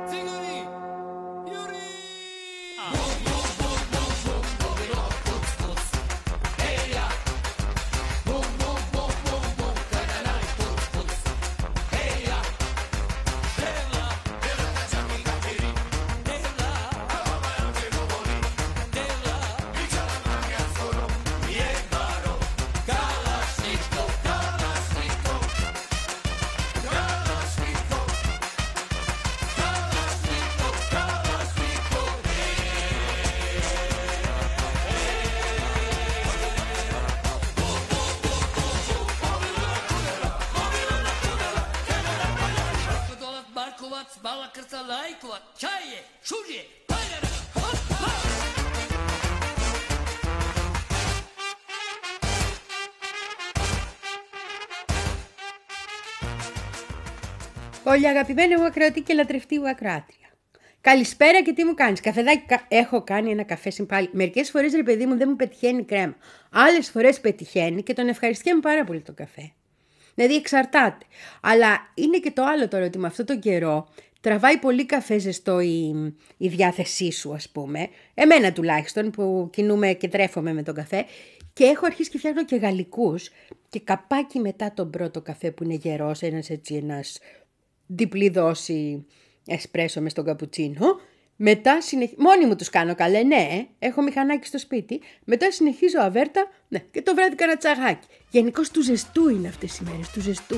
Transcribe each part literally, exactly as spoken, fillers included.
Bala krca lajkova, čaje, šužje, paljara, hop, hop. Πολύ αγαπημένο μου ακροατή και λατρευτή μου ακροάτρια. Καλησπέρα και τι μου κάνεις. Καφεδάκι, έχω κάνει ένα καφέ συμπάλι. Μερικές φορές ρε παιδί μου δεν μου πετυχαίνει κρέμα. Άλλες φορές πετυχαίνει και τον ευχαριστιέμαι πάρα πολύ τον καφέ. Δηλαδή εξαρτάται. Αλλά είναι και το άλλο τώρα ότι με αυτό τον καιρό τραβάει πολύ καφέ ζεστό η, η διάθεσή σου, ας πούμε. Εμένα τουλάχιστον που κινούμαι και τρέφομαι με τον καφέ. Και έχω αρχίσει και φτιάχνω και γαλλικούς. Και καπάκι μετά τον πρώτο καφέ που είναι γερός, ένας έτσι ένας διπλή δόση εσπρέσο μες στον καπουτσίνο. Μετά συνεχίζω. Μόνη μου τους κάνω καλέ, ναι, έχω μηχανάκι στο σπίτι. Μετά συνεχίζω αβέρτα, ναι, και το βράδυ κάνα τσαγάκι. Γενικώς του ζεστού είναι αυτές οι μέρες, του ζεστού.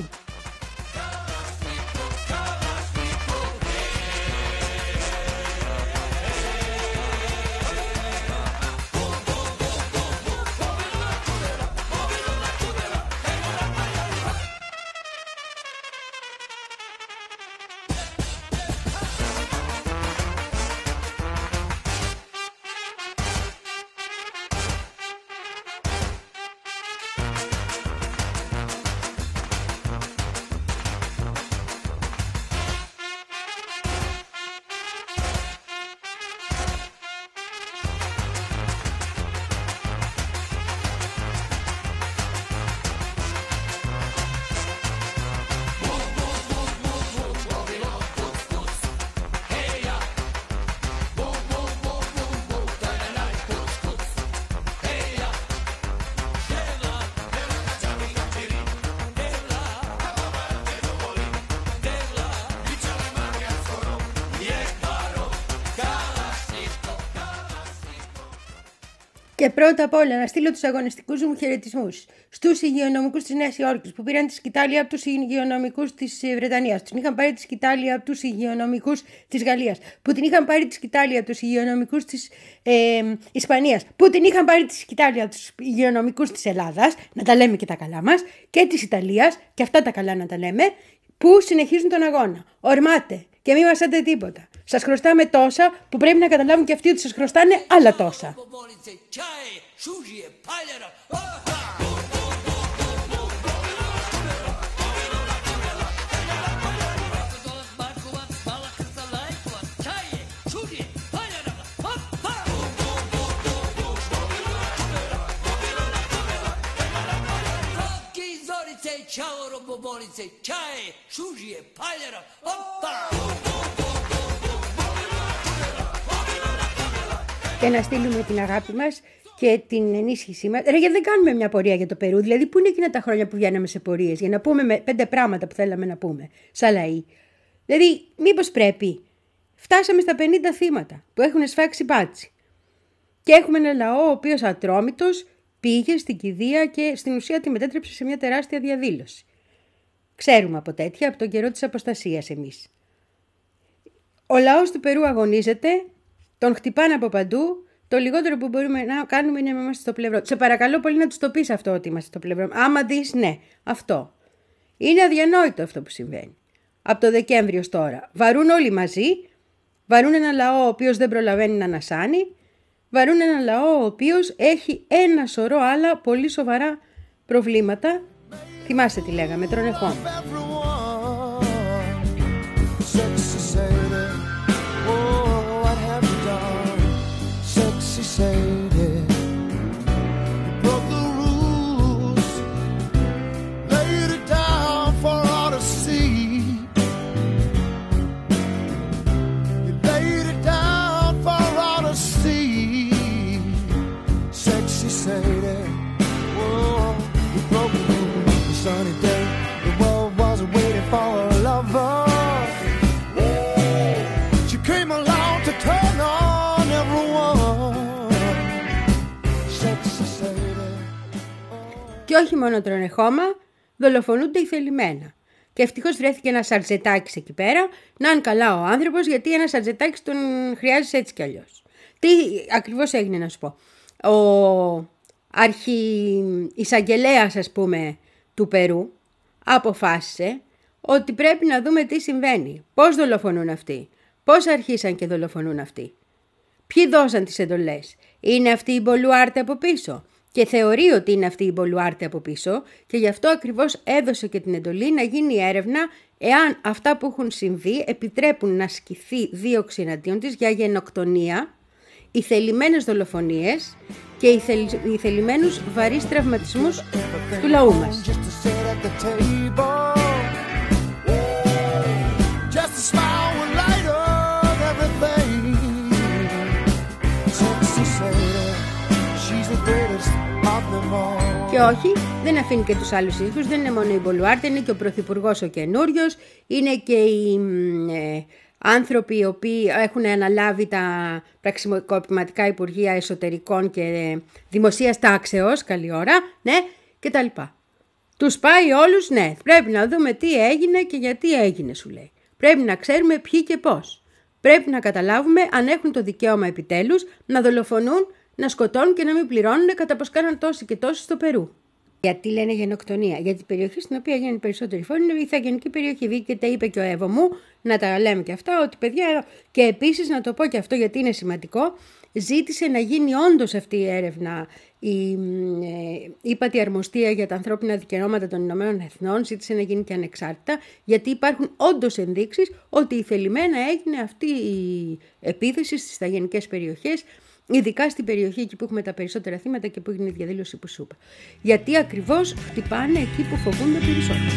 Και πρώτα απ' όλα να στείλω τους αγωνιστικούς μου χαιρετισμούς στους υγειονομικούς της Νέας Υόρκης που πήραν τη σκητάλη από τους υγειονομικούς της Βρετανίας, που την είχαν πάρει τη σκητάλη από τους υγειονομικούς της Γαλλίας, που την είχαν πάρει τη σκητάλη από τους υγειονομικούς της ε, Ισπανίας, που την είχαν πάρει τη σκητάλη από τους υγειονομικούς της Ελλάδας, να τα λέμε και τα καλά μας, και της Ιταλίας, και αυτά τα καλά να τα λέμε, που συνεχίζουν τον αγώνα. Ορμάτε και μην μασάτε τίποτα. Σας χρωστάμε τόσα που πρέπει να καταλάβουν και αυτοί ότι σας χρωστάνε άλλα τόσα. Ciao robobolice, čaje, šužije, paljara, opa! Και να στείλουμε την αγάπη μας και την ενίσχυσή μας. Ρε, γιατί δεν κάνουμε μια πορεία για το Περού? Δηλαδή, πού είναι εκείνα τα χρόνια που βγαίναμε σε πορείες για να πούμε με πέντε πράγματα που θέλαμε να πούμε, σαν λαοί? Δηλαδή, μήπως πρέπει? Φτάσαμε στα πενήντα θύματα που έχουν σφάξει μπάτσι. Και έχουμε ένα λαό ο οποίος ατρόμητος πήγε στην κηδεία και στην ουσία τη μετέτρεψε σε μια τεράστια διαδήλωση. Ξέρουμε από τέτοια, από τον καιρό της αποστασίας εμείς. Ο λαός του Περού αγωνίζεται, τον χτυπάνε από παντού, το λιγότερο που μπορούμε να κάνουμε είναι να είμαστε στο πλευρό. Σε παρακαλώ πολύ να τους το πεις αυτό ότι είμαστε στο πλευρό. Άμα δεις, ναι, αυτό. Είναι αδιανόητο αυτό που συμβαίνει. Από το Δεκέμβριο ως τώρα. Βαρούν όλοι μαζί, βαρούν ένα λαό ο οποίος δεν προλαβαίνει να ανασάνει, βαρούν ένα λαό ο οποίος έχει ένα σωρό άλλα πολύ σοβαρά προβλήματα. Θυμάστε τι λέγαμε, τρώνε χώμα. όχι μόνο τρώνε χώμα, δολοφονούνται ηθελημένα. Και ευτυχώς βρέθηκε ένας Αρζετάκης εκεί πέρα, να είναι καλά ο άνθρωπος, γιατί ένας Αρζετάκης τον χρειάζεσαι έτσι κι αλλιώς. Τι ακριβώς έγινε να σου πω. Ο αρχιεισαγγελέας, ας πούμε, του Περού αποφάσισε ότι πρέπει να δούμε τι συμβαίνει. Πώς δολοφονούν αυτοί. Πώς αρχίσαν και δολοφονούν αυτοί. Ποιοι δώσαν τις εντολές. Είναι αυτή η Μπολουάρτε από πίσω. Και θεωρεί ότι είναι αυτή η Μπολουάρτε από πίσω και γι' αυτό ακριβώς έδωσε και την εντολή να γίνει έρευνα εάν αυτά που έχουν συμβεί επιτρέπουν να ασκηθεί δίωξη εναντίον της για γενοκτονία, ηθελημένες δολοφονίες και ηθελ... ηθελημένους βαρύς τραυματισμούς του λαού μας. Και όχι, δεν αφήνει και τους άλλους ίδιους, δεν είναι μόνο η Μπολουάρτε, είναι και ο πρωθυπουργός ο καινούριος, είναι και οι ε, άνθρωποι οι οποίοι έχουν αναλάβει τα πραξικοπηματικά υπουργεία εσωτερικών και δημοσίας τάξεως, καλή ώρα, ναι, και τα λοιπά. Τους πάει όλους, ναι, πρέπει να δούμε τι έγινε και γιατί έγινε, σου λέει. Πρέπει να ξέρουμε ποιοι και πώς. Πρέπει να καταλάβουμε αν έχουν το δικαίωμα επιτέλους να δολοφονούν, να σκοτώνουν και να μην πληρώνουν κατά πως κάναν τόσοι και τόσοι στο Περού. Γιατί λένε γενοκτονία? Γιατί η περιοχή στην οποία γίνει περισσότερη φόνη είναι η ηθαγενική περιοχή. Δίκαιται, και τα είπε και ο Εύω μου, να τα λέμε και αυτά, ότι παιδιά. Και επίσης να το πω και αυτό γιατί είναι σημαντικό, ζήτησε να γίνει όντως αυτή η έρευνα. Η ε, ύπατη αρμοστία για τα ανθρώπινα δικαιώματα των Ηνωμένων Εθνών ζήτησε να γίνει και ανεξάρτητα, γιατί υπάρχουν όντως ενδείξεις ότι ηθελημένα έγινε αυτή η επίθεση στις ηθαγενικές περιοχές. Ειδικά στην περιοχή εκεί που έχουμε τα περισσότερα θύματα και που έγινε η διαδήλωση που σου είπα. Γιατί ακριβώς χτυπάνε εκεί που φοβούνται περισσότερο.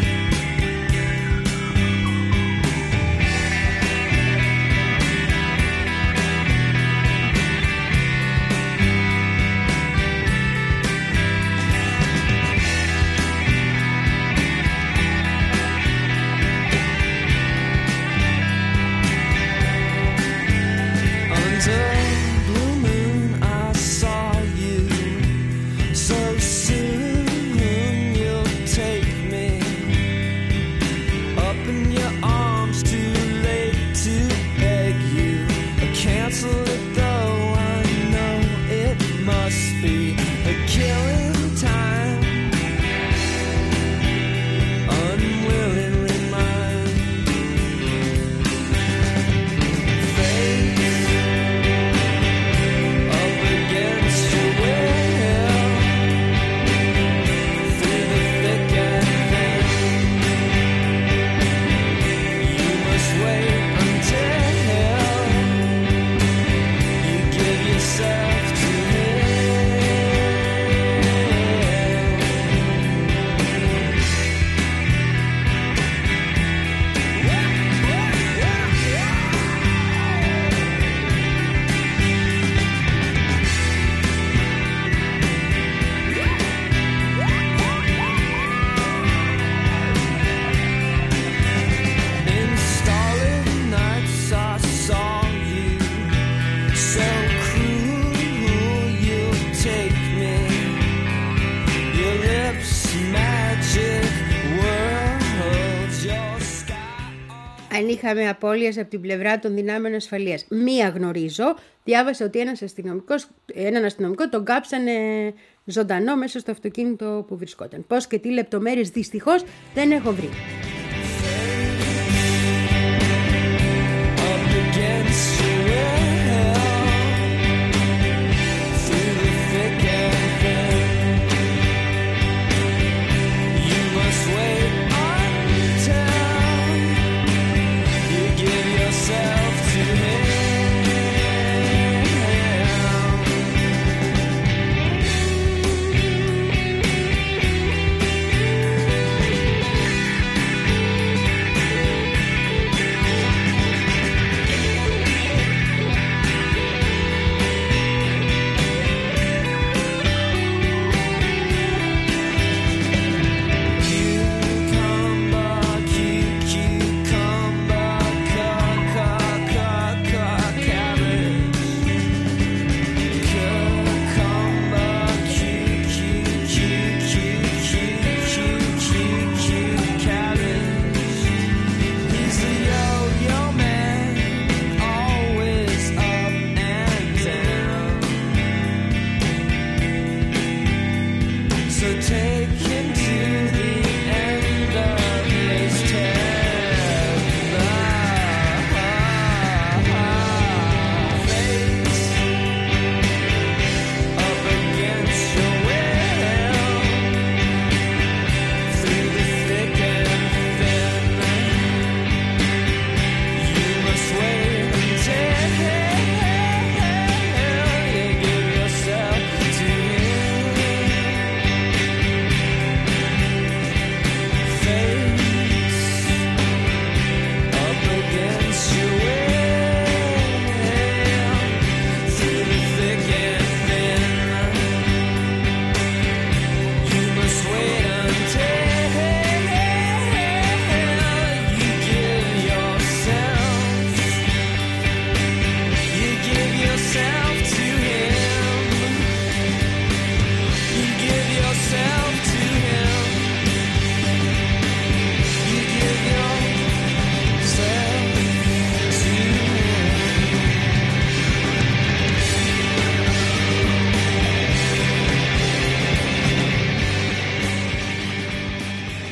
Αν είχαμε απώλειες από την πλευρά των δυνάμεων ασφαλείας. Μία γνωρίζω, διάβασα ότι ένας αστυνομικός, έναν αστυνομικό τον κάψανε ζωντανό μέσα στο αυτοκίνητο που βρισκόταν. Πώς και τι λεπτομέρειες δυστυχώς δεν έχω βρει.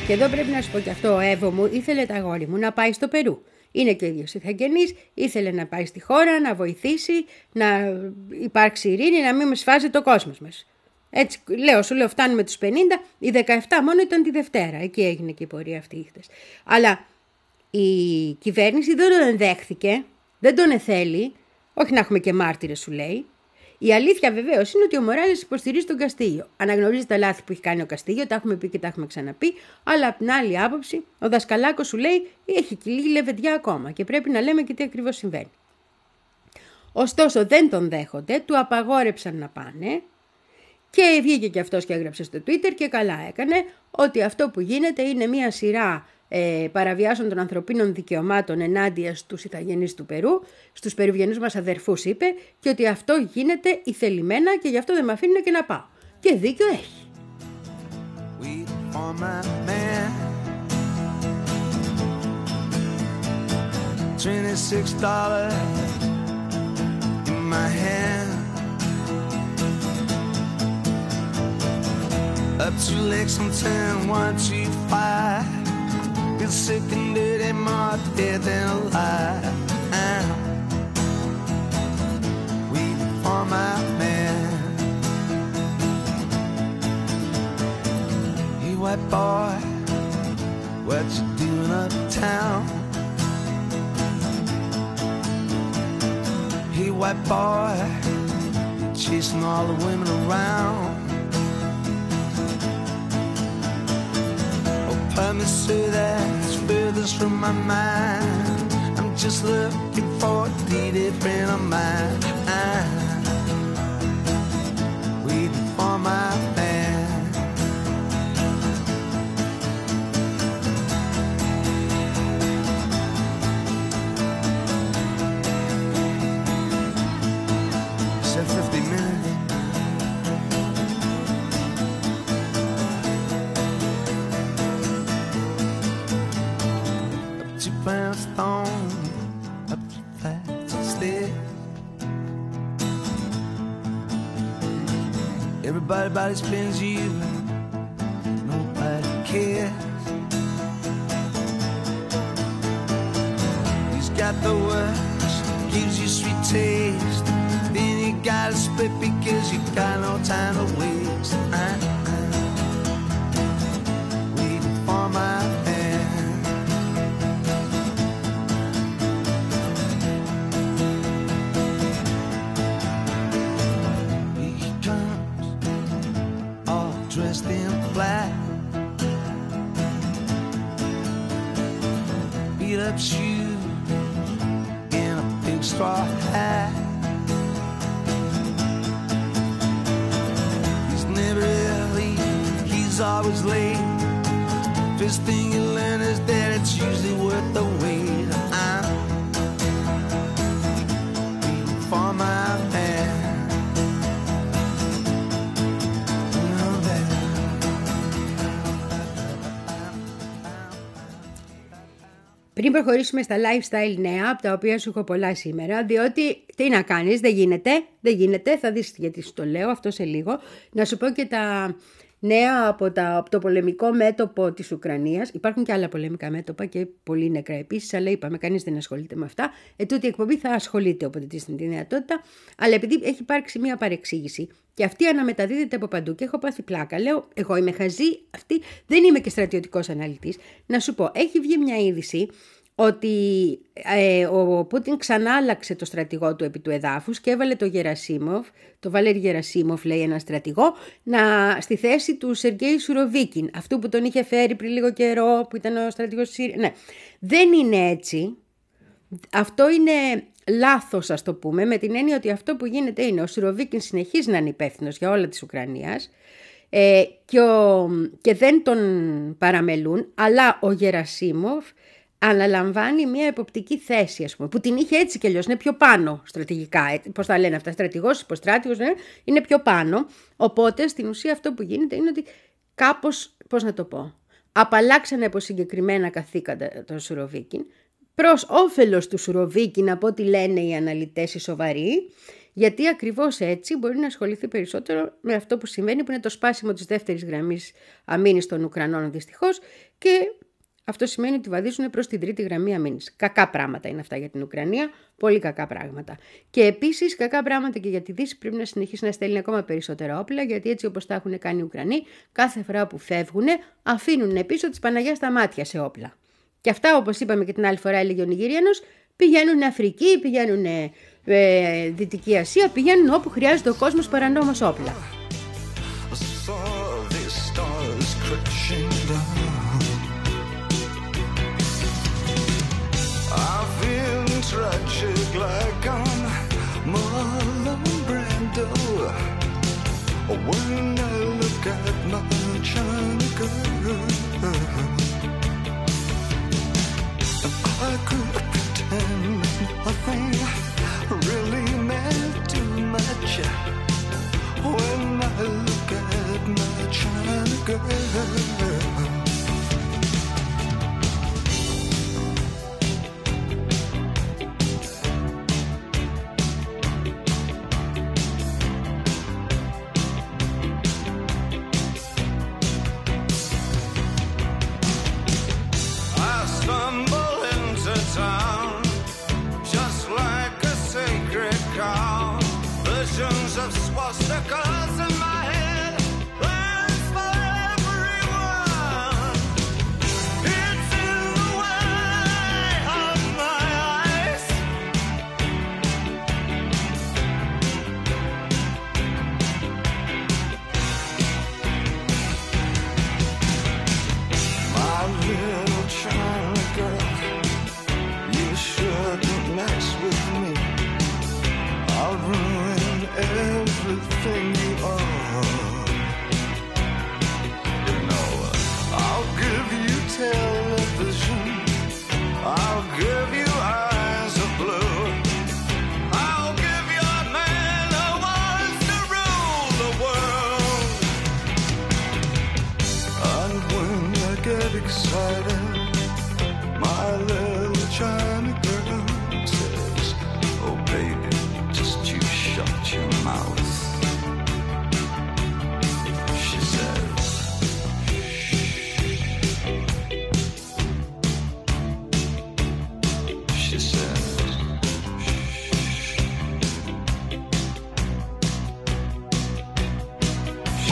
Και εδώ πρέπει να σου πω και αυτό, ο Εύω μου ήθελε τα αγόρι μου να πάει στο Περού. Είναι και ο ίδιος ηθαγενής, ήθελε να πάει στη χώρα, να βοηθήσει, να υπάρξει ειρήνη, να μην μας σφάζει το κόσμος μας. Έτσι, λέω, σου λέω, φτάνουμε τους πενήντα, οι δεκαεπτά μόνο ήταν τη Δευτέρα, εκεί έγινε και η πορεία αυτή χτες. Αλλά η κυβέρνηση δεν τον ενδέχθηκε, δεν τον εθέλει, όχι να έχουμε και μάρτυρες σου λέει. Η αλήθεια βεβαίως είναι ότι ο Μοράλες υποστηρίζει τον Καστίγιο. Αναγνωρίζει τα λάθη που έχει κάνει ο Καστίγιο, τα έχουμε πει και τα έχουμε ξαναπεί, αλλά από την άλλη άποψη ο Δασκαλάκος σου λέει έχει λίγη λεβεντιά ακόμα και πρέπει να λέμε και τι ακριβώς συμβαίνει. Ωστόσο δεν τον δέχονται, του απαγόρεψαν να πάνε και βγήκε και αυτός και έγραψε στο Twitter και καλά έκανε ότι αυτό που γίνεται είναι μια σειρά ε, παραβιάσεων των ανθρωπίνων δικαιωμάτων ενάντια στους ηθαγενείς του Περού, στους περουβιανούς μας αδερφούς είπε και ότι αυτό γίνεται ηθελημένα και γι' αυτό δεν με αφήνουν και να πάω. Και δίκιο έχει. Up to Lexington, one, two, five. Feel sick and dirty, more dead than alive. I'm waiting for my man. Hey, white boy, what you doing uptown? Hey, white boy, you're chasing all the women around. Let me say that it's furthest from my mind. I'm just looking for a deep friend of mine. I'm waiting for my man. Said fifty minutes. Stone up to fast slip. Everybody body spins you, nobody cares. He's got the works, gives you sweet taste. Then you gotta split because you got no time to waste. I'm waiting for my dressed in black, beat up shoes in a big straw hat. He's never early, he's always late. First thing you learn is that it's usually worth the wait. I'm waiting for my man. Πριν προχωρήσουμε στα lifestyle νέα, από τα οποία σου έχω πολλά σήμερα, διότι τι να κάνεις, δεν γίνεται, δεν γίνεται, θα δεις γιατί σου το λέω αυτό σε λίγο. Να σου πω και τα νέα από, τα, από το πολεμικό μέτωπο της Ουκρανίας. Υπάρχουν και άλλα πολεμικά μέτωπα και πολύ νεκρά επίσης, αλλά είπαμε κανείς δεν ασχολείται με αυτά. Ε, τούτη η εκπομπή θα ασχολείται όποτε της την δυνατότητα, αλλά επειδή έχει υπάρξει μια παρεξήγηση και αυτή αναμεταδίδεται από παντού και έχω πάθει πλάκα, λέω εγώ είμαι χαζή, αυτή δεν είμαι και στρατιωτικός αναλυτής. Να σου πω, έχει βγει μια είδηση ότι ε, ο Πούτιν ξανά άλλαξε το στρατηγό του επί του εδάφους και έβαλε το Γερασίμοφ, το Βαλέρι Γερασίμοφ λέει ένα στρατηγό, να, στη θέση του Σεργέη Σουροβίκιν, αυτού που τον είχε φέρει πριν λίγο καιρό, που ήταν ο στρατηγός της Συρίας. Ναι, δεν είναι έτσι. Αυτό είναι λάθος, ας το πούμε, με την έννοια ότι αυτό που γίνεται είναι ο Σουροβίκιν συνεχίζει να είναι υπεύθυνος για όλα της Ουκρανίας ε, και, ο, και δεν τον παραμελούν, αλλά ο Γερασίμοφ αναλαμβάνει μια εποπτική θέση, ας πούμε, που την είχε έτσι κι αλλιώς, είναι πιο πάνω στρατηγικά. Πώς τα λένε αυτά, στρατηγός, υποστράτηγος, ναι, είναι πιο πάνω. Οπότε στην ουσία αυτό που γίνεται είναι ότι κάπως, πώς να το πω, απαλλάξανε από συγκεκριμένα καθήκοντα τον Σουροβίκιν, προς όφελος του Σουροβίκιν από ό,τι λένε οι αναλυτές οι σοβαροί, Γιατί ακριβώς έτσι μπορεί να ασχοληθεί περισσότερο με αυτό που συμβαίνει, που είναι το σπάσιμο της δεύτερης γραμμής αμήνης των Ουκρανών δυστυχώς, και αυτό σημαίνει ότι βαδίζουν προς την τρίτη γραμμή αμήνης. Κακά πράγματα είναι αυτά για την Ουκρανία, πολύ κακά πράγματα. Και επίσης κακά πράγματα και για τη Δύση, πρέπει να συνεχίσει να στέλνει ακόμα περισσότερα όπλα, γιατί έτσι όπως τα έχουν κάνει οι Ουκρανοί, κάθε φορά που φεύγουν αφήνουν πίσω της Παναγιάς στα μάτια σε όπλα. Και αυτά, όπως είπαμε και την άλλη φορά, έλεγε ο Νιγηριανός, πηγαίνουν Αφρική, πηγαίνουν ε, Δυτική Ασία, πηγαίνουν όπου χρειάζεται ο κόσμος παρανόμως όπλα. Tragic like I'm Marlon Brando. When I look at my China girl, I could pretend nothing really meant too much. When I look at my China girl. Of swastikas in my head, plans for everyone. It's in the way of my eyes. My little China girl, you shouldn't mess with me. I'll ruin everything you are. You know, I'll give you television, I'll give you eyes of blue, I'll give you a man who wants to rule the world. And when I get excited, my little China girl says, oh baby, just you shut your mouth. She says, she says, she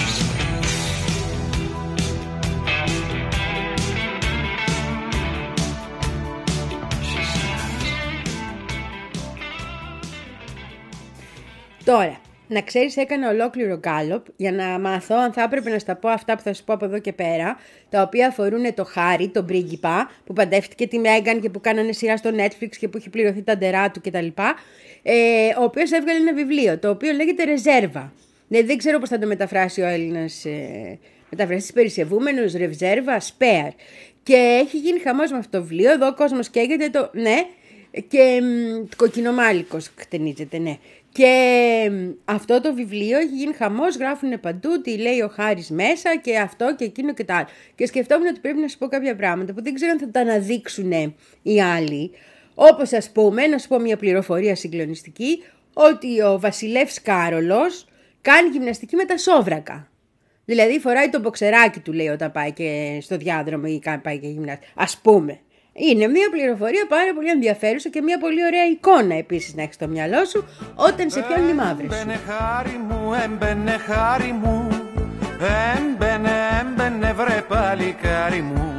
Τώρα, να ξέρεις, έκανα ολόκληρο γκάλοπ για να μάθω αν θα έπρεπε να στα πω αυτά που θα σου πω από εδώ και πέρα, τα οποία αφορούν το Χάρι, τον πρίγκιπα, που παντεύτηκε τη Μέγαν και που κάνανε σειρά στο Netflix και που έχει πληρωθεί τα ντερά του κτλ. Ε, ο οποίος έβγαλε ένα βιβλίο, το οποίο λέγεται Ρεζέρβα. Ναι, δεν ξέρω πώς θα το μεταφράσει ο Έλληνας ε, μεταφραστής περισσευούμενος, Ρεζέρβα, Σπέαρ. Και έχει γίνει χαμός με αυτό το βιβλίο, εδώ ο κόσμος καίγεται το, ναι, και μ, κοκκινομάλικος χτενίζεται, ναι. Και αυτό το βιβλίο έχει γίνει χαμός, γράφουν παντού τι λέει ο Χάρης μέσα και αυτό και εκείνο και τα άλλο. Και σκεφτόμουν ότι πρέπει να σου πω κάποια πράγματα που δεν ξέρω αν θα τα αναδείξουν οι άλλοι. Όπως ας πούμε, να σου πω μια πληροφορία συγκλονιστική, ότι ο βασιλεύς Κάρολος κάνει γυμναστική με τα σόβρακα. Δηλαδή φοράει το μποξεράκι του, λέει, όταν πάει και στο διάδρομο ή πάει και γυμναστική. Ας πούμε. Είναι μια πληροφορία πάρα πολύ ενδιαφέρουσα και μια πολύ ωραία εικόνα επίσης να έχεις στο μυαλό σου όταν σε πιάνουν οι μαύρες. Έμπαινε χάρη μου, έμπαινε χάρη μου, έμπαινε, έμπαινε βρε παλικάρι μου.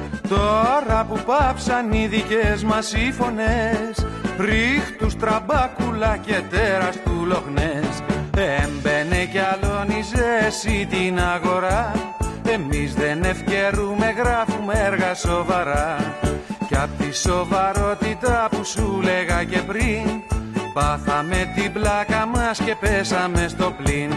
Τώρα που πάψαν οι δικές μας οι φωνές, ρίχτους, τραμπάκουλα και τέρας του Λοχνές, έμπαινε κι αλώνιζε εσύ την αγορά. Εμείς δεν ευκαιρούμε, γράφουμε έργα σοβαρά. Κι απ' τη σοβαρότητα που σου λέγα και πριν, πάθαμε την πλάκα μας και πέσαμε στο πλήν.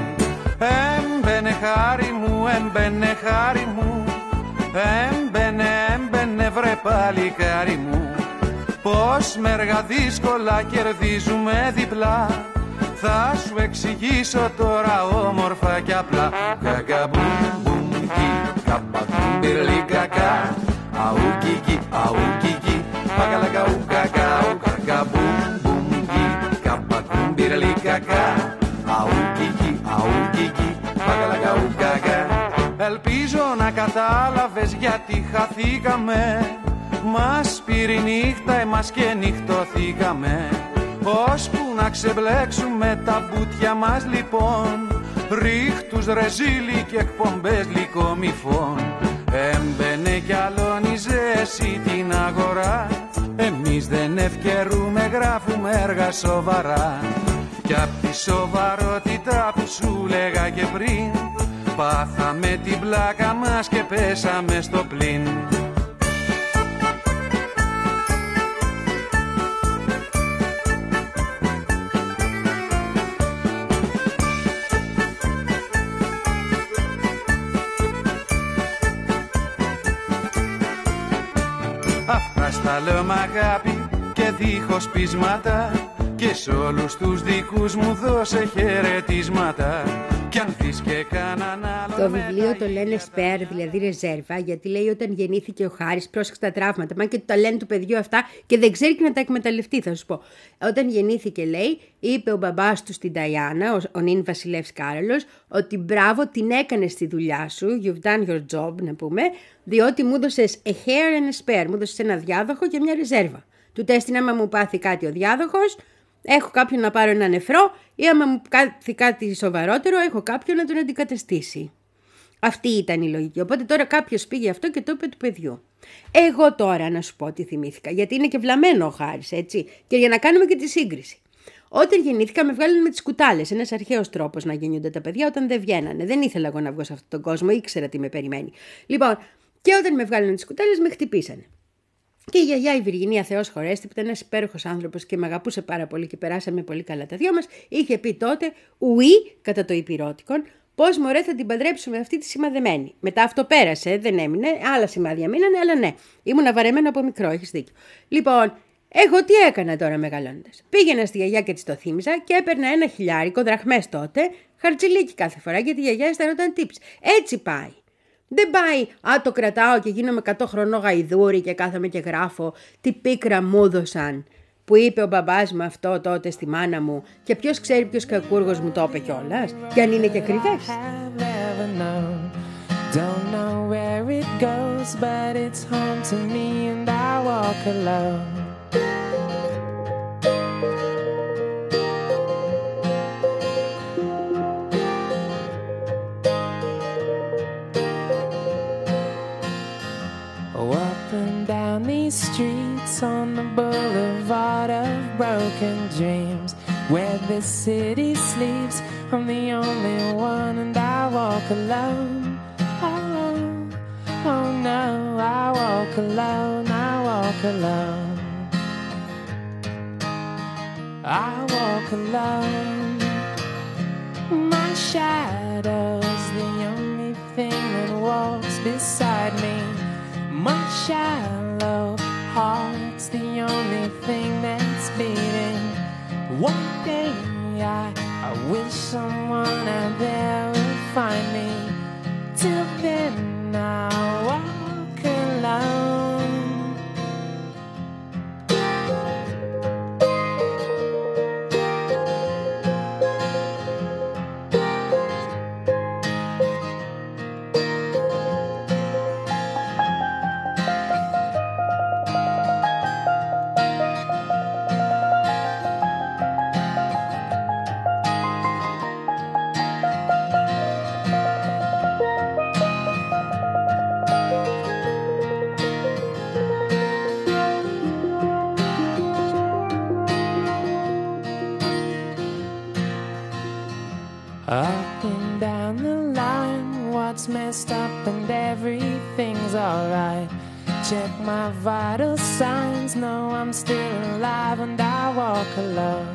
Έμπαινε χάρη μου, έμπαινε χάρη μου, έμπαινε, έμπαινε βρε παλικάρι μου. Πως με έργα δύσκολα κερδίζουμε διπλά, θα σου εξηγήσω τώρα όμορφα κι απλά. Κακαμπούμ, μπουμ, κι, καπακούμ, πυρλί, κακά. Αου, κικι, αου, κικι, πακαλακαου, κακάου. Κακαμπούμ, μπουμ, κι, καπακούμ, πυρλί, κακά. να κατάλαβες γιατί χαθήκαμε. Μας πήρε η νύχτα, εμάς και νυχτωθήκαμε. Ώσπου να ξεμπλέξουμε τα μπουτια μας λοιπόν, ρίχτους ρεζίλι και εκπομπές λυκομυφών. Έμπαινε κι αλώνιζε εσύ την αγορά. Εμείς δεν ευκαιρούμε, γράφουμε έργα σοβαρά. Κι απ' τη σοβαρότητα που σου λέγα και πριν, πάθαμε την πλάκα μας και πέσαμε στο πλήν. Αυτά στα λέω μ' αγάπη και δίχως πείσματα, και σ' όλους τους δικούς μου δώσε χαιρετίσματα. Κι αν δεις και κανέναν άλλο. Το βιβλίο το λένε σπέρ, δηλαδή ρεζέρβα, γιατί λέει όταν γεννήθηκε ο Χάρης, πρόσεξε τα τραύματα, μα και τα λένε του παιδιού αυτά και δεν ξέρει και να τα εκμεταλλευτεί, θα σου πω. Όταν γεννήθηκε, λέει, είπε ο μπαμπάς του στην Ταϊάννα, ο, ο νυν βασιλεύς Κάρολος, ότι μπράβο, την έκανες στη δουλειά σου, you've done your job, να πούμε, διότι μου έδωσες a hair and a spare, μου έδωσες ένα διάδοχο και μια ρεζέρβα. Του τέστην, άμα μου πάθει κάτι ο διάδοχος, έχω κάποιον να πάρω ένα νεφρό, ή άμα μου πάθει κάτι σοβαρότερο, έχω κάποιον να τον αντικαταστήσει. Αυτή ήταν η λογική. Οπότε τώρα κάποιος πήγε αυτό και το είπε του παιδιού. Εγώ τώρα να σου πω τι θυμήθηκα, γιατί είναι και βλαμμένο ο Χάρης, έτσι, και για να κάνουμε και τη σύγκριση. Όταν γεννήθηκα, με βγάλανε με τις κουτάλες. Ένας αρχαίος τρόπος να γεννιούνται τα παιδιά όταν δεν βγαίνανε. Δεν ήθελα εγώ να βγω σε αυτόν τον κόσμο, ήξερα τι με περιμένει. Λοιπόν, και όταν με βγάλανε με τις κουτάλες, με χτυπήσανε. Και η γιαγιά η Βυργινία, Θεός χωρέστη, που ήταν ένας υπέροχος άνθρωπος και με αγαπούσε πάρα πολύ και περάσαμε πολύ καλά τα δυο μας, είχε πει τότε, ουί, κατά το υπηρώτικον, πώς μωρέ θα την παντρέψουμε αυτή τη σημαδεμένη. Μετά αυτό πέρασε, δεν έμεινε, άλλα σημάδια μείνανε, αλλά ναι, ήμουν βαρεμένο από μικρό, έχεις δίκιο. Λοιπόν, εγώ τι έκανα τώρα μεγαλώνοντας. Πήγαινα στη γιαγιά και της το θύμιζα και έπαιρνα ένα χιλιάρικο, δραχμές τότε, χαρτζηλίκι κάθε φορά, γιατί η γιαγιά αισθανόταν τύψη. Έτσι πάει. Δεν πάει, α, το κρατάω και γίνομαι εκατό χρονό γαϊδούρι και κάθομαι και γράφω τι πίκρα μου έδωσαν, που είπε ο μπαμπάς μου αυτό τότε στη μάνα μου, και ποιος ξέρει ποιος κακούργος μου το είπε κιόλας, και αν είναι και ακριβές. Streets on the boulevard of broken dreams, where the city sleeps, I'm the only one and I walk alone, alone. Oh no, I walk alone, I walk alone, I walk alone. My shadow's the only thing that walks beside me. My shallow heart's the only thing that's beating. One day I, I wish someone out there would find me. Till then I'll walk alone. Up and down the line, what's messed up and everything's alright. Check my vital signs, know I'm still alive and I walk alone.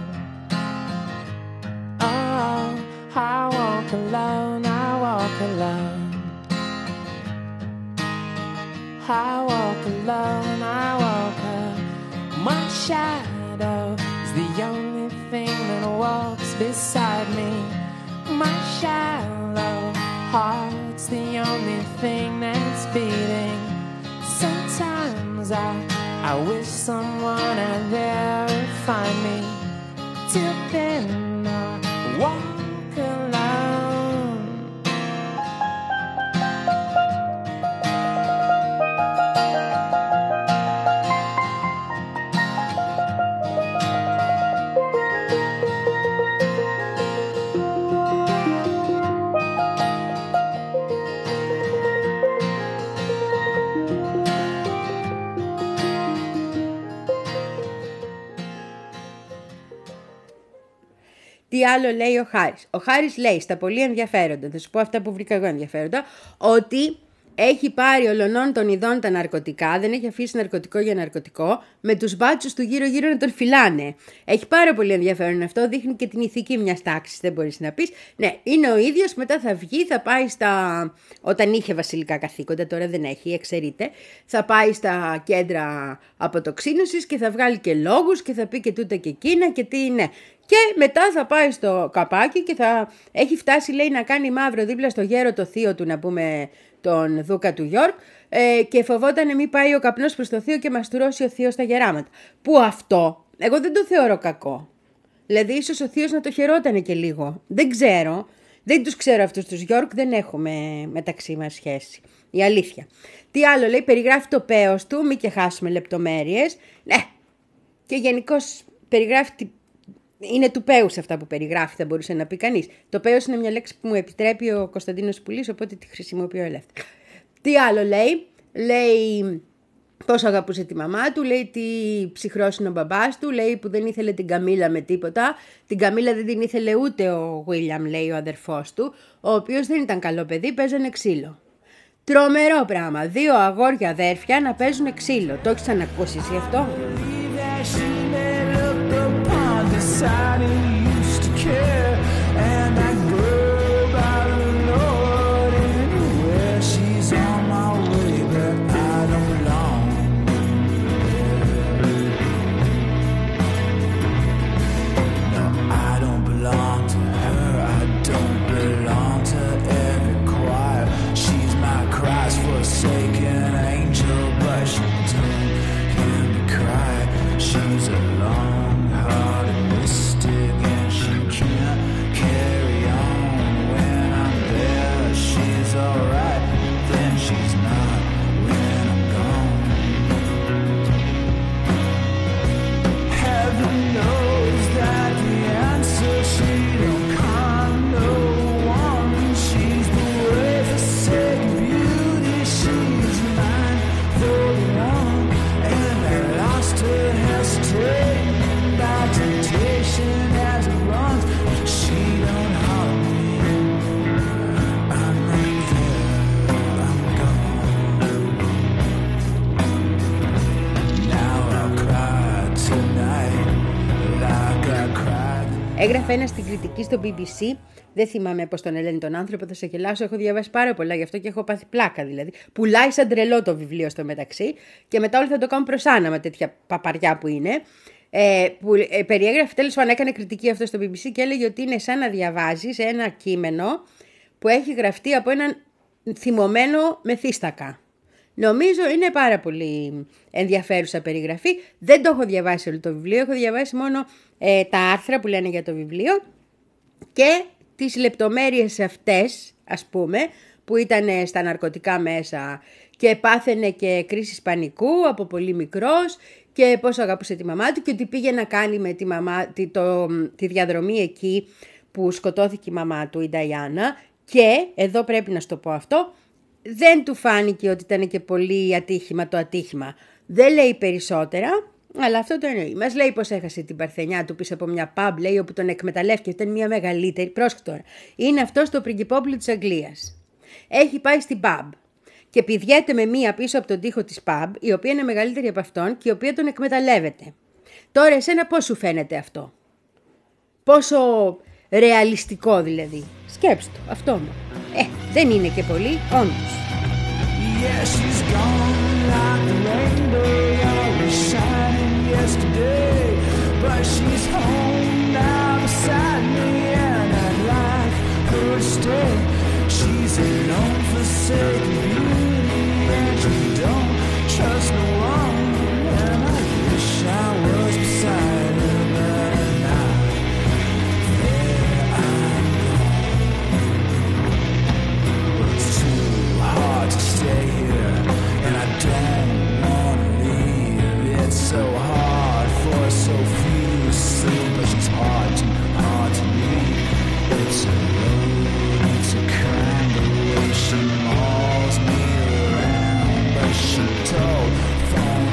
Oh, I walk alone, I walk alone. I walk alone, I walk alone. My shadow is the only thing that walks beside me. My shallow heart's the only thing that's beating. Sometimes I, I wish someone out there would find me. Till then I walk alone. Τι άλλο λέει ο Χάρης? Ο Χάρης λέει στα πολύ ενδιαφέροντα, θα σου πω αυτά που βρήκα εγώ ενδιαφέροντα, ότι έχει πάρει ολονών των ειδών τα ναρκωτικά, δεν έχει αφήσει ναρκωτικό για ναρκωτικό, με τους μπάτσους του γύρω-γύρω να τον φυλάνε. Έχει πάρα πολύ ενδιαφέρον αυτό, δείχνει και την ηθική μιας τάξης, δεν μπορείς να πεις. Ναι, είναι ο ίδιος, μετά θα βγει, θα πάει στα. Όταν είχε βασιλικά καθήκοντα, τώρα δεν έχει, εξαιρείται. Θα πάει στα κέντρα αποτοξίνωσης και θα βγάλει και λόγους και θα πει και τούτα και εκείνα και τι είναι. Και μετά θα πάει στο καπάκι και θα έχει φτάσει, λέει, να κάνει μαύρο δίπλα στο γέρο το θείο του, να πούμε, τον Δούκα του Γιόρκ, ε, και φοβόταν μην πάει ο καπνός προς το θείο και μαστουρώσει ο θείος στα γεράματα. Που αυτό εγώ δεν το θεωρώ κακό. Δηλαδή ίσως ο θείος να το χαιρότανε και λίγο. Δεν ξέρω, δεν τους ξέρω αυτούς τους Γιόρκ, δεν έχουμε μεταξύ μας σχέση. Η αλήθεια. Τι άλλο λέει? Περιγράφει το πέος του, μη και χάσουμε λεπτομέρειες. Ναι, και γενικώς περιγράφει. Είναι του πέους αυτά που περιγράφει, θα μπορούσε να πει κανείς. Το πέος είναι μια λέξη που μου επιτρέπει ο Κωνσταντίνος Πουλής, οπότε τη χρησιμοποιώ ελεύθερα. Τι άλλο λέει? Λέει πόσο αγαπούσε τη μαμά του, λέει τι ψυχρός είναι ο μπαμπάς του, λέει που δεν ήθελε την Καμίλα με τίποτα. Την Καμίλα δεν την ήθελε ούτε ο Βίλιαμ, λέει ο αδερφός του, ο οποίος δεν ήταν καλό παιδί, παίζανε ξύλο. Τρομερό πράγμα. Δύο αγόρια αδέρφια να παίζουν ξύλο. Το έχεις ανακούσει εσύ αυτό? Decided used to care, and that girl by the Lord anywhere. She's on my way, but I don't belong. No, I don't belong to her. I don't belong to every choir. She's my Christ forsaken angel, but she don't hear me cry. She's alone. And she can't carry on when I'm there. She's alright, then she's not when I'm gone. Heaven knows that the answer she don't con no one. She's the way for sake of beauty. She's mine for the one, and I lost her hesitating by temptation. She don't harm me. I'm right there. I'm gone. Now I'll cry tonight like I cried. Έγραφε ένα στην κριτική στο μπι μπι σι, δεν θυμάμαι πώς τον λένε τον άνθρωπο, θα σε γελάσω, έχω διαβάσει πάρα πολλά γι' αυτό και έχω πάθει πλάκα δηλαδή. Πουλάει σαν τρελό το βιβλίο στο μεταξύ και μετά όλοι θα το κάνουν προς άνα με τέτοια παπαριά που είναι. Ε, που ε, περιέγραφε, τέλος πάντων έκανε κριτική αυτό στο μπι μπι σι και έλεγε ότι είναι σαν να διαβάζεις ένα κείμενο που έχει γραφτεί από έναν θυμωμένο μεθύστακα. Νομίζω είναι πάρα πολύ ενδιαφέρουσα περιγραφή. Δεν το έχω διαβάσει όλο το βιβλίο, έχω διαβάσει μόνο ε, τα άρθρα που λένε για το βιβλίο και τις λεπτομέρειες αυτές, ας πούμε, που ήταν στα ναρκωτικά μέσα και πάθαινε και κρίσεις πανικού από πολύ μικρός και πόσο αγαπούσε τη μαμά του και ότι πήγε να κάνει με τη, μαμά, τη, το, τη διαδρομή εκεί που σκοτώθηκε η μαμά του, η Νταϊάννα, και εδώ πρέπει να σου το πω αυτό, δεν του φάνηκε ότι ήταν και πολύ ατύχημα το ατύχημα. Δεν λέει περισσότερα, αλλά αυτό το εννοεί. Μας λέει πως έχασε την παρθενιά του πίσω από μια pub, λέει, όπου τον εκμεταλλεύτηκε, ήταν μια μεγαλύτερη, πρόσεχε τώρα, είναι αυτό στο πριγκιπόπουλο της Αγγλίας. Έχει πάει στην pub και πηδιέται με μία πίσω από τον τοίχο της pub, η οποία είναι μεγαλύτερη από αυτόν και η οποία τον εκμεταλλεύεται. Τώρα εσένα πώς σου φαίνεται αυτό? Πόσο ρεαλιστικό δηλαδή? Σκέψου το, αυτό μου. Ε, δεν είναι και πολύ, όντως. Yeah, she's gone like the rainbow, always shining yesterday. But she's home now beside me, and I'd like her to stay. She's alone for sake of beauty, and she don't trust no one. And I wish I was beside her, but I'm not. There I'm gone. It's too hard to stay here, and I don't want to leave. It's so hard for so few to see, but she's hard to, hard to leave. It's a road, it's a kind of way she mauls me around, but she told phone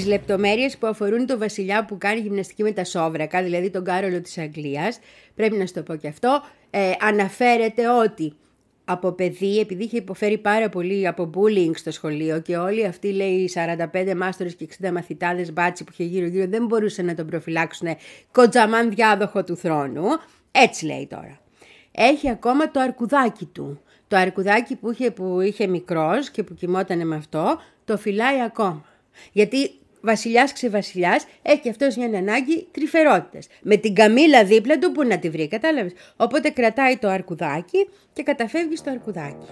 στις λεπτομέρειες που αφορούν τον βασιλιά που κάνει γυμναστική με τα σόβρακα, δηλαδή τον Κάρολο της Αγγλίας, πρέπει να σου το πω και αυτό, ε, αναφέρεται ότι από παιδί, επειδή είχε υποφέρει πάρα πολύ από bullying στο σχολείο και όλοι αυτοί, λέει, σαράντα πέντε μάστορες και εξήντα μαθητάδες μπάτσι που είχε γύρω-γύρω δεν μπορούσαν να τον προφυλάξουν κοντζαμάν διάδοχο του θρόνου. Έτσι λέει τώρα. Έχει ακόμα το αρκουδάκι του. Το αρκουδάκι που είχε, που είχε μικρός και που κοιμότανε με αυτό, το φυλάει ακόμα. Γιατί βασιλιάς ξεβασιλιάς έχει και αυτός μια ανάγκη τρυφερότητας. Με την Καμίλα δίπλα του που να τη βρει, κατάλαβες. Οπότε κρατάει το αρκουδάκι και καταφεύγει στο αρκουδάκι.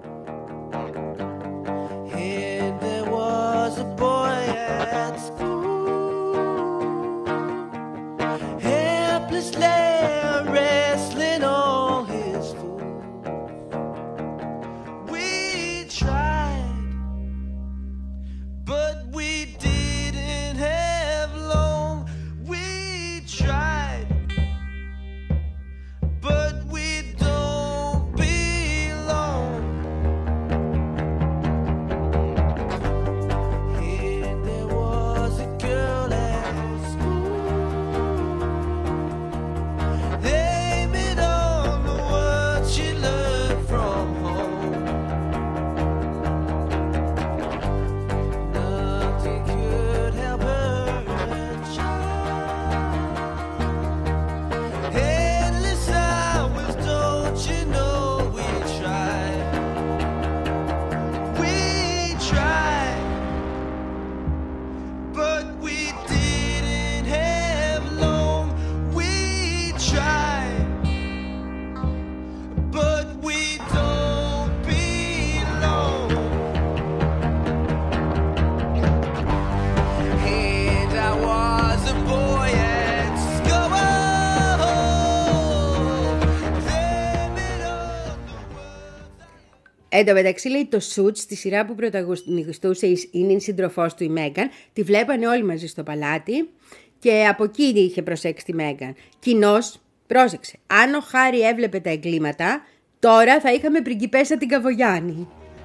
And there was a boy at school, helplessly wrestling all his fools. We tried, but we didn't have long. We tried, but we don't belong. And there was a girl at school, naming all the words she learned from home. Nothing could help her child. Endless hours, don't you know we tried. We tried, but we didn't have long. We tried, but we don't belong. And I was a boy at school, naming all the words. Εν τω μεταξύ, λέει, το Suits, στη σειρά που πρωταγωνιστούσε είναι η σύντροφός του η Μέγαν, τη βλέπανε όλοι μαζί στο παλάτι και από εκεί είχε προσέξει τη Μέγαν. Κοινώς, πρόσεξε, αν ο Χάρι έβλεπε τα εγκλήματα, τώρα θα είχαμε πριγκιπέσα την Καβογιάννη.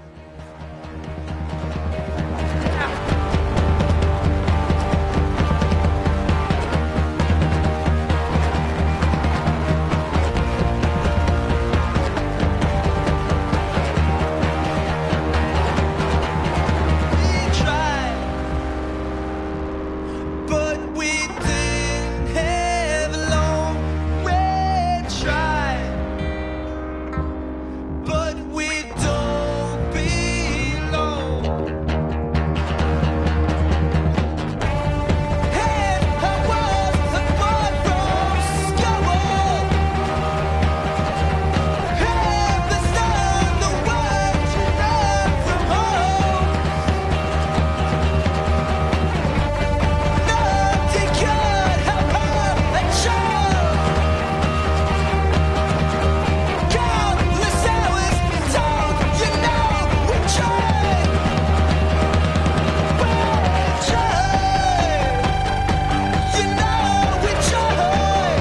We tried, but we didn't have long. We tried, but we don't belong. And I was a boy from school, helpless on the words you learned from home. Nothing could help her a child. Countless hours, don't you know we tried. We tried. You know we tried.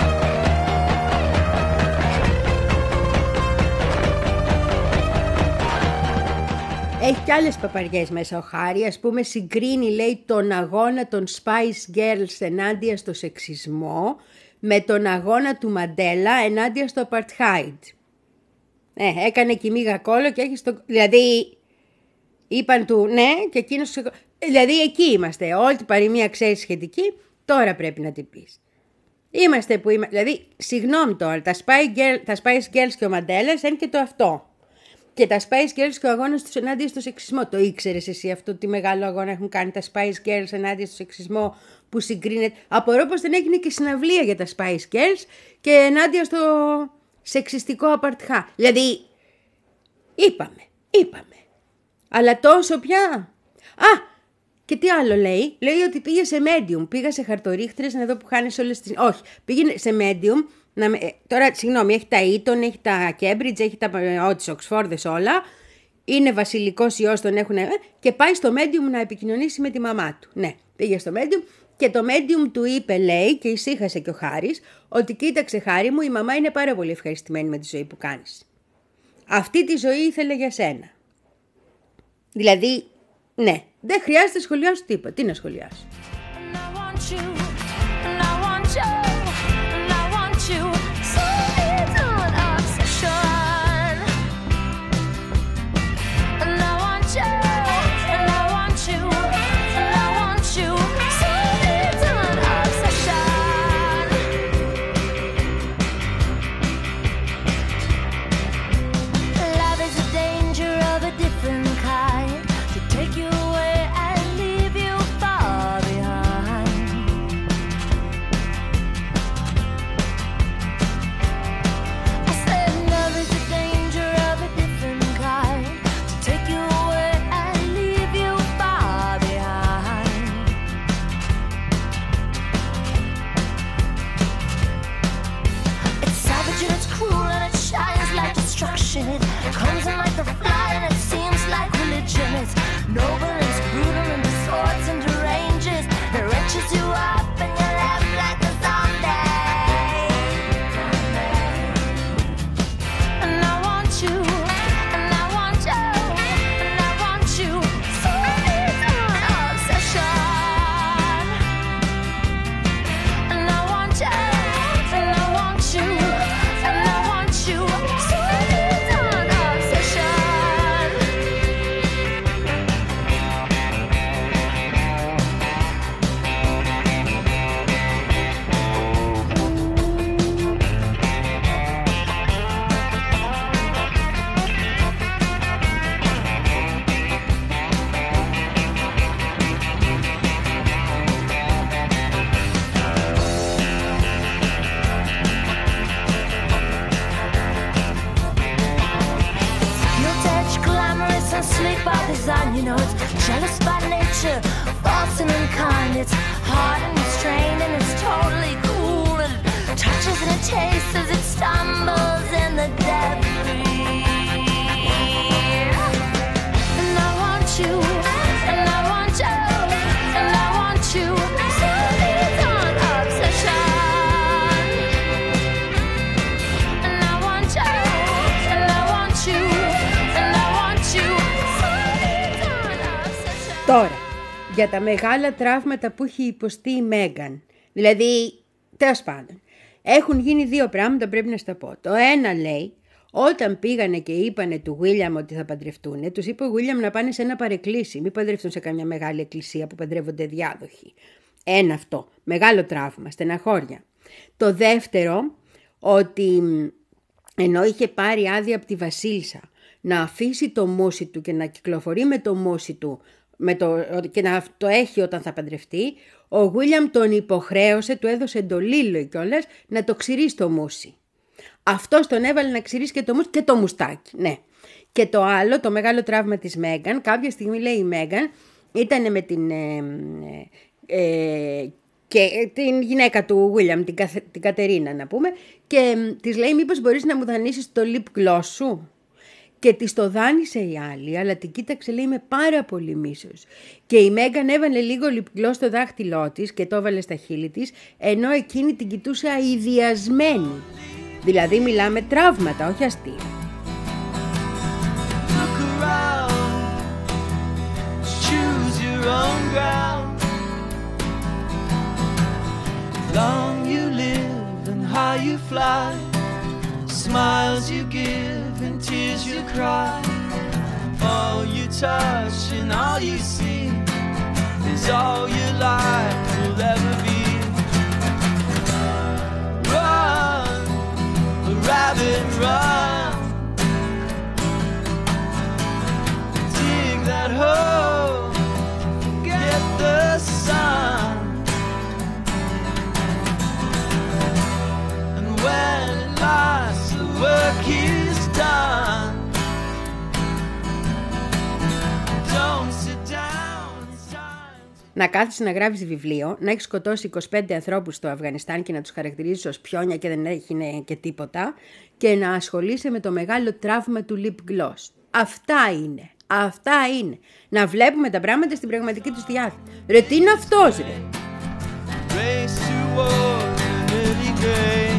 Έχει κι άλλες παπαριές μέσα ο Χάρι, ας πούμε συγκρίνει, λέει, τον αγώνα των Spice Girls ενάντια στο σεξισμό με τον αγώνα του Μαντέλα ενάντια στο Apartheid. Ε, έκανε κοιμήγα κόλλο και έχει στο... Δηλαδή, είπαν του ναι και εκείνος... ξε- Δηλαδή, εκεί είμαστε. Όλη την παροιμία ξέρεις σχετική, τώρα πρέπει να την πεις. Είμαστε που είμαστε... Δηλαδή, συγγνώμη τώρα, τα Spice Girls, τα Spice Girls και ο Μαντέλας είναι και το αυτό. Και τα Spice Girls και ο αγώνας τους ενάντια στο σεξισμό. Το ήξερες εσύ αυτό, τι μεγάλο αγώνα έχουν κάνει τα Spice Girls ενάντια στο σεξισμό που συγκρίνεται? Απορώ πως δεν έγινε και συναυλία για τα Spice Girls και ενάντια στο σεξιστικό απαρτχά. Δηλαδή, είπαμε, είπαμε. Αλλά τόσο πια. Α, και τι άλλο λέει? Λέει ότι πήγε σε medium, πήγα σε χαρτορίχτρες να δω που χάνεις όλες τις... Όχι, πήγε σε medium. Να, με- ε, τώρα, συγγνώμη, έχει τα Eton, έχει τα Cambridge, έχει τα ε, ό, τις Οξφόρδες όλα. Είναι βασιλικός ιός, τον έχουν. ε, Και πάει στο medium να επικοινωνήσει με τη μαμά του. Ναι, πήγε στο medium και το medium του είπε, λέει, και ησύχασε και ο Χάρης, ότι κοίταξε Χάρη μου, η μαμά είναι πάρα πολύ ευχαριστημένη με τη ζωή που κάνεις. Αυτή τη ζωή ήθελε για σένα. Δηλαδή, ναι, Δεν χρειάζεται να σχολιάσω τίποτα. Τι να σχολιάσω. And I want you, and I want you, and I want you, so it's an obsession. And I want you, and I want you, and I want you, so it's an obsession. Love is a danger of a different kind, to take you away and leave you far behind. I said love is a danger of a different kind, to take you away and leave you far behind. It's savage and it's cruel and it shines like destruction. It comes in like the fly and it seems like religion. It's noble and it's brutal and distorts and deranges. It wrenches you up and you're left like a zombie. And I want you, and I want you, and I want you, so it's an obsession. And I want you, and I want you, and I want you, so it's an obsession. Guilt-edged, glamorous, and sleek by design. You know it's jealous by nature, false and unkind. It's hard and it's strained and it's totally cool. And it touches and it tastes as it stumbles in the debris. And I want you, and I want you, and I want you, so it's an obsession. And I want you, and I want you, and I want you, so it's an obsession. Τώρα, για τα μεγάλα τραύματα που έχει υποστεί η Μέγκαν. Δηλαδή, τέλος πάντων, έχουν γίνει δύο πράγματα, πρέπει να στα πω. Το ένα λέει, όταν πήγανε και είπανε του Βίλιαμ ότι θα παντρευτούν, τους είπε ο Βίλιαμ να πάνε σε ένα παρεκκλήσι, μην παντρευτούν σε καμιά μεγάλη εκκλησία που παντρεύονται διάδοχοι. Ένα αυτό, μεγάλο τραύμα, στεναχώρια. Το δεύτερο, ότι ενώ είχε πάρει άδεια από τη βασίλισσα να αφήσει το μουσι του και να κυκλοφορεί με το μουσι του με το, και να το έχει όταν θα παντρευτεί, ο Βίλιαμ τον υποχρέωσε, του έδωσε εντολή λέει κιόλας, να το ξηρίσει το μουσι. Αυτός τον έβαλε να ξηρίσει και το μουσι και το μουστάκι, ναι. Και το άλλο, το μεγάλο τραύμα της Μέγκαν, κάποια στιγμή λέει η Μέγκαν, ήταν με την... Ε, ε, και την γυναίκα του Βίλιαμ, την, Καθε, την Κατερίνα να πούμε, και ε, της λέει μήπως μπορείς να μου δανείσεις το lip gloss σου. Και της το δάνεισε η άλλη, αλλά την κοίταξε λέει με πάρα πολύ μίσος. Και η Μέγκαν έβαλε λίγο lip gloss στο δάχτυλό της και το έβαλε στα χείλη της, ενώ εκείνη την κοιτούσε αηδιασμένη. Δηλαδή μιλάμε τραύματα, όχι αστεία. Look around, choose your own ground. Long you live and high you fly, smiles you give and tears you cry. All you touch and all you see is all your life will ever be. Run, rabbit, run. Dig that hole, get the sun. And when at last the work is done, don't sit down, it's time to... Να κάθεσαι να γράφεις βιβλίο, να έχεις σκοτώσει είκοσι πέντε ανθρώπους στο Αφγανιστάν και να τους χαρακτηρίζεις ως πιόνια και δεν έχει και τίποτα, και να ασχολείσαι με το μεγάλο τραύμα του lip gloss. Αυτά είναι. Αυτά είναι. Να βλέπουμε τα πράγματα στην πραγματική τους διάθεση. Ρε, τι είναι αυτός, ρε. Race towards an early grave.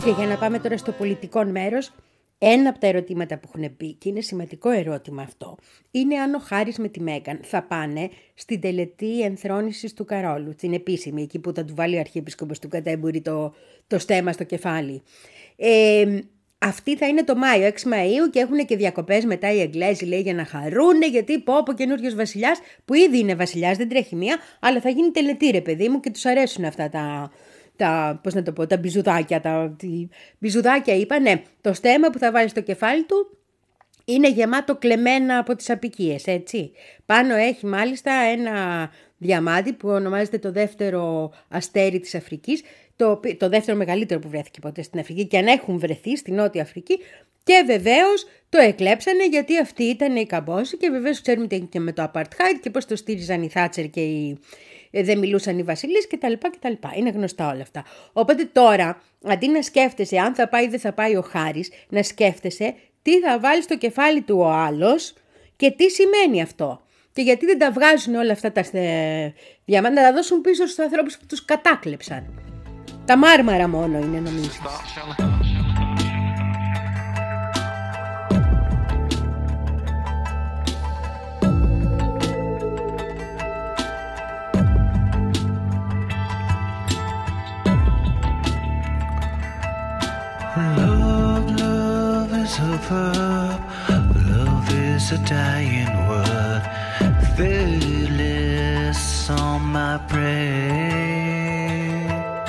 Και για να πάμε τώρα στο πολιτικό μέρος, ένα από τα ερωτήματα που έχουν πει, και είναι σημαντικό ερώτημα αυτό, είναι αν ο Χάρης με τη Μέγαν θα πάνε στην τελετή ενθρόνησης του Καρόλου, την επίσημη, εκεί που θα του βάλει ο Αρχιεπίσκοπος του Κατέμπουρη το, το στέμμα στο κεφάλι. Ε, αυτή θα είναι το Μάιο, έξι Μαΐου, και έχουν και διακοπές μετά οι Εγγλέζοι, λέει, για να χαρούνε, γιατί πω πω καινούριος βασιλιάς, που ήδη είναι βασιλιάς, δεν τρέχει μία, αλλά θα γίνει τελετή, ρε παιδί μου, και τους αρέσουν αυτά τα... τα, πώς να το πω, τα μπιζουδάκια, τα τη, μπιζουδάκια είπα, ναι, το στέμμα που θα βάλει στο κεφάλι του είναι γεμάτο κλεμμένα από τις αποικίες, έτσι. Πάνω έχει μάλιστα ένα διαμάντι που ονομάζεται το δεύτερο αστέρι της Αφρικής, το, το δεύτερο μεγαλύτερο που βρέθηκε ποτέ στην Αφρική, και αν έχουν βρεθεί στη Νότια Αφρική, και βεβαίως το εκλέψανε γιατί αυτοί ήταν οι καμπόσοι, και βεβαίως ξέρουμε τι έγινε και με το Apartheid και πώς το στήριζαν οι Θάτσερ και οι... δεν μιλούσαν οι βασιλείς κτλ. κτλ. Είναι γνωστά όλα αυτά. Οπότε τώρα, αντί να σκέφτεσαι αν θα πάει ή δεν θα πάει ο Χάρης, να σκέφτεσαι τι θα βάλει στο κεφάλι του ο άλλος και τι σημαίνει αυτό. Και γιατί δεν τα βγάζουν όλα αυτά τα διαμάντα, να τα δώσουν πίσω στους ανθρώπους που τους κατάκλεψαν. Τα μάρμαρα μόνο είναι, νομίζεις. Love, love is a verb. Love is a dying word. Fearless on my brain.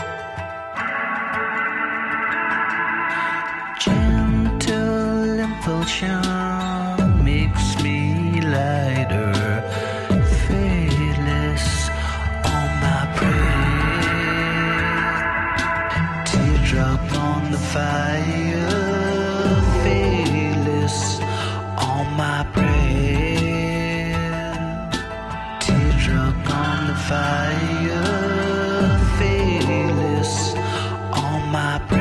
Gentle impulsion makes me lighter. Fearless on my brain. Teardrop on the fire, fearless on my brain. Teardrop on the fire, fearless on my brain.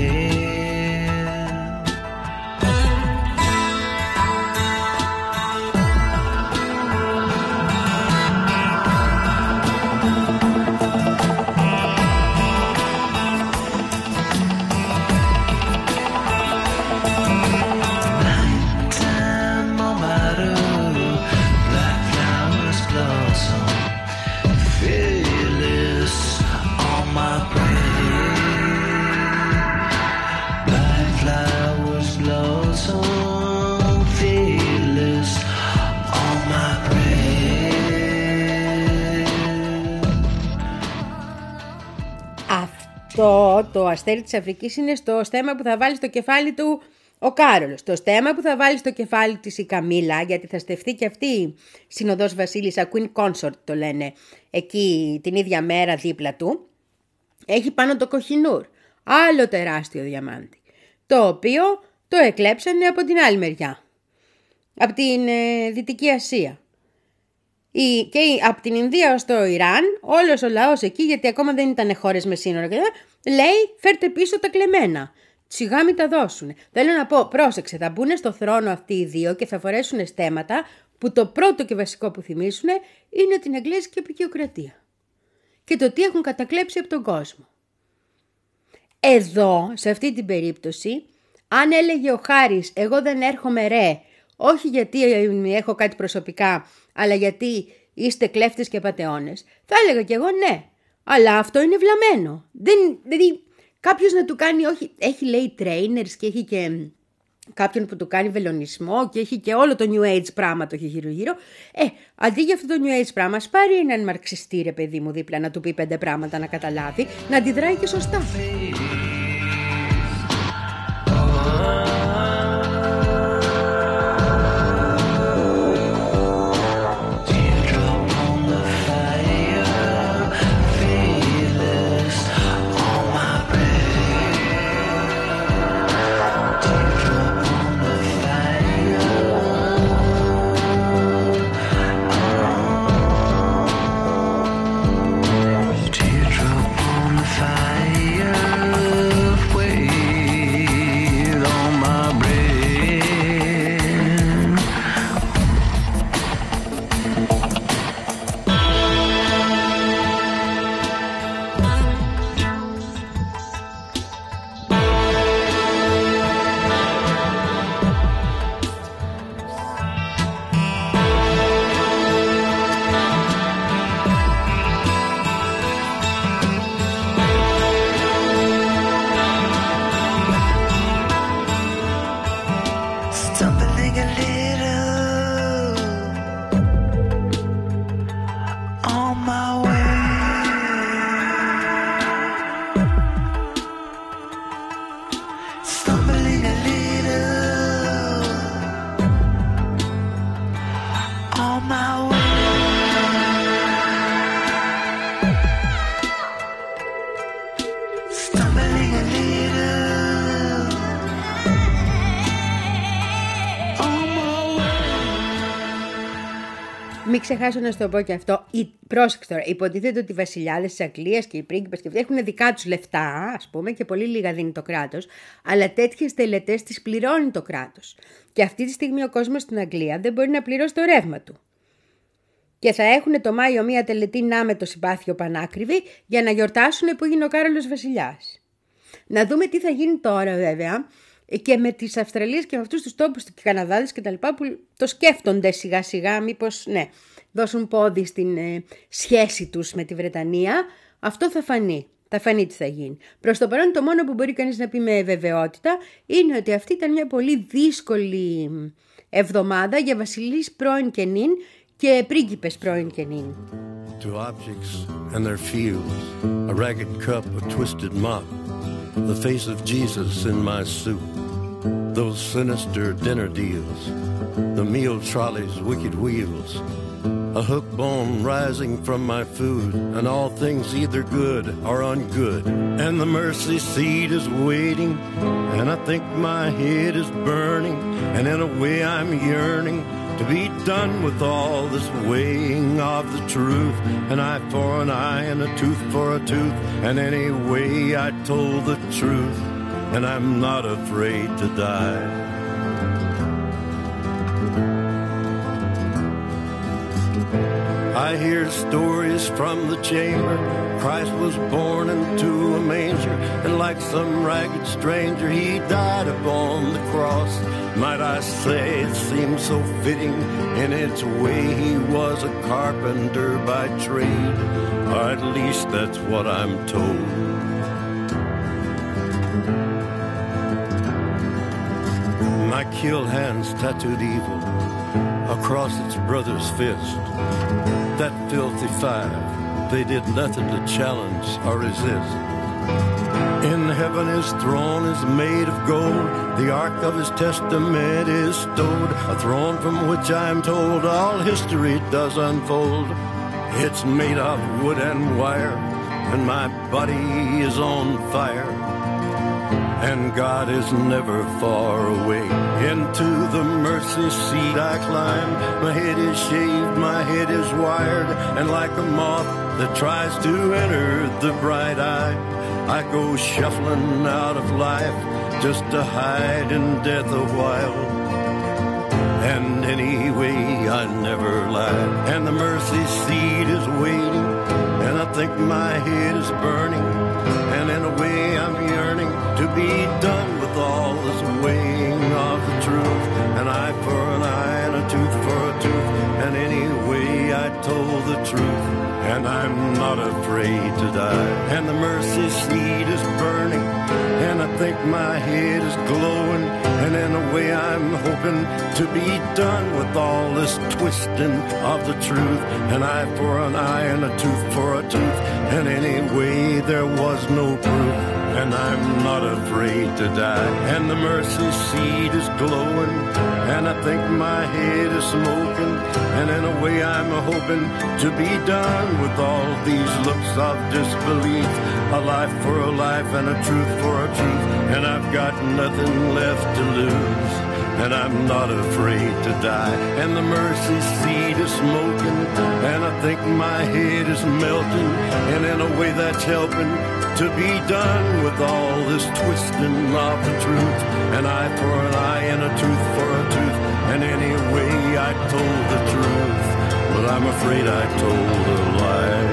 Το, το αστέρι της Αφρικής είναι στο στέμμα που θα βάλει στο κεφάλι του ο Κάρολος. Το στέμμα που θα βάλει στο κεφάλι της η Καμίλα, γιατί θα στεφθεί και αυτή η συνοδός βασίλισσα, Queen Consort το λένε, εκεί την ίδια μέρα δίπλα του, έχει πάνω το Κοχινούρ, άλλο τεράστιο διαμάντι, το οποίο το εκλέψανε από την άλλη μεριά, από την ε, Δυτική Ασία. Η, και η, από την Ινδία ως το Ιράν, όλος ο λαός εκεί, γιατί ακόμα δεν ήταν χώρες με σύνορα, λέει φέρτε πίσω τα κλεμμένα. Σιγά μην τα δώσουν. Θέλω να πω, πρόσεξε, θα μπουν στο θρόνο αυτοί οι δύο και θα φορέσουν στέμματα που το πρώτο και βασικό που θυμίσουν είναι την Εγγλέζικη Απικιοκρατία και το τι έχουν κατακλέψει από τον κόσμο. Εδώ, σε αυτή την περίπτωση, αν έλεγε ο Χάρης εγώ δεν έρχομαι ρε, όχι γιατί έχω κάτι προσωπικά, αλλά γιατί είστε κλέφτες και πατεώνες, θα έλεγα κι εγώ ναι, αλλά αυτό είναι βλαμμένο. Δεν, δηλαδή κάποιος να του κάνει, όχι, έχει λέει trainers και έχει και κάποιον που του κάνει βελονισμό και έχει και όλο το New Age πράγμα το έχει γύρω γύρω. Ε, αντί για αυτό το New Age πράγμα, σπάρει έναν μαρξιστή ρε παιδί μου δίπλα να του πει πέντε πράγματα να καταλάβει, να αντιδράει και σωστά. Teardrop on the fire. way. Stumbling a little on my way. Stumbling a little on my way. Μην ξεχάσω να σου το πω και αυτό. Η... Πρόσεξε τώρα. Υποτίθεται ότι οι βασιλιάδες της Αγγλίας και οι πρίγκιπες και αυτοί έχουν δικά τους λεφτά, ας πούμε, και πολύ λίγα δίνει το κράτος. Αλλά τέτοιες τελετές τις πληρώνει το κράτος. Και αυτή τη στιγμή ο κόσμος στην Αγγλία δεν μπορεί να πληρώσει το ρεύμα του. Και θα έχουν το Μάιο μία τελετή να με το συμπάθειο πανάκριβη για να γιορτάσουν που έγινε ο Κάρολος βασιλιάς. Να δούμε τι θα γίνει τώρα βέβαια και με τις Αυστραλίες και με αυτούς τους τόπους του Καναδάδες και τα λοιπά που το σκέφτονται σιγά σιγά μήπως ναι, δώσουν πόδι στην ε, σχέση τους με τη Βρετανία. Αυτό θα φανεί. Θα φανεί τι θα γίνει. Προς το παρόν το μόνο που μπορεί κανείς να πει με βεβαιότητα είναι ότι αυτή ήταν μια πολύ δύσκολη εβδομάδα για βασιλείς πρώην και νυν και πρίγκιπες πρώην και νυν. To objects and their fields, a ragged cup, a twisted mop, the face of Jesus in my soup, those sinister dinner deals, the meal trolley's wicked wheels, a hook bone rising from my food, and all things either good or ungood, and the mercy seat is waiting, and I think my head is burning, and in a way I'm yearning to be done with all this weighing of the truth, an eye for an eye and a tooth for a tooth, and anyway I told the truth, and I'm not afraid to die. I hear stories from the chamber. Christ was born into a manger, and like some ragged stranger he died upon the cross. Might I say it seems so fitting, in its way he was a carpenter by trade, or at least that's what I'm told. My kill hands tattooed evil across its brother's fist. That filthy five, they did nothing to challenge or resist. In heaven his throne is made of gold, the ark of his testament is stowed, a throne from which I'm told all history does unfold. It's made of wood and wire, and my body is on fire, and God is never far away. Into the mercy seat I climb, my head is shaved, my head is wired, and like a moth that tries to enter the bright eye, I go shuffling out of life just to hide in death a while. And anyway I never lied, and the mercy seat is waiting, and I think my head is burning, and in a way I'm yearning to be done with all this weighing of the truth, an eye for an eye and a tooth for a tooth, and anyway I told the truth, and I'm not afraid to die. And the mercy seat is burning, and I think my head is glowing, and in a way I'm hoping to be done with all this twisting of the truth, an eye for an eye and a tooth for a tooth, and anyway there was no proof, and I'm not afraid to die. And the mercy seat is glowing, and I think my head is smoking, and in a way I'm hoping to be done with all these looks of disbelief, a life for a life and a truth for a truth, and I've got nothing left to lose, and I'm not afraid to die. And the mercy seat is smoking, and I think my head is melting, and in a way that's helping to be done with all this twisting of the truth, an eye for an eye and a tooth for a tooth, and anyway I told the truth, but I'm afraid I told a lie.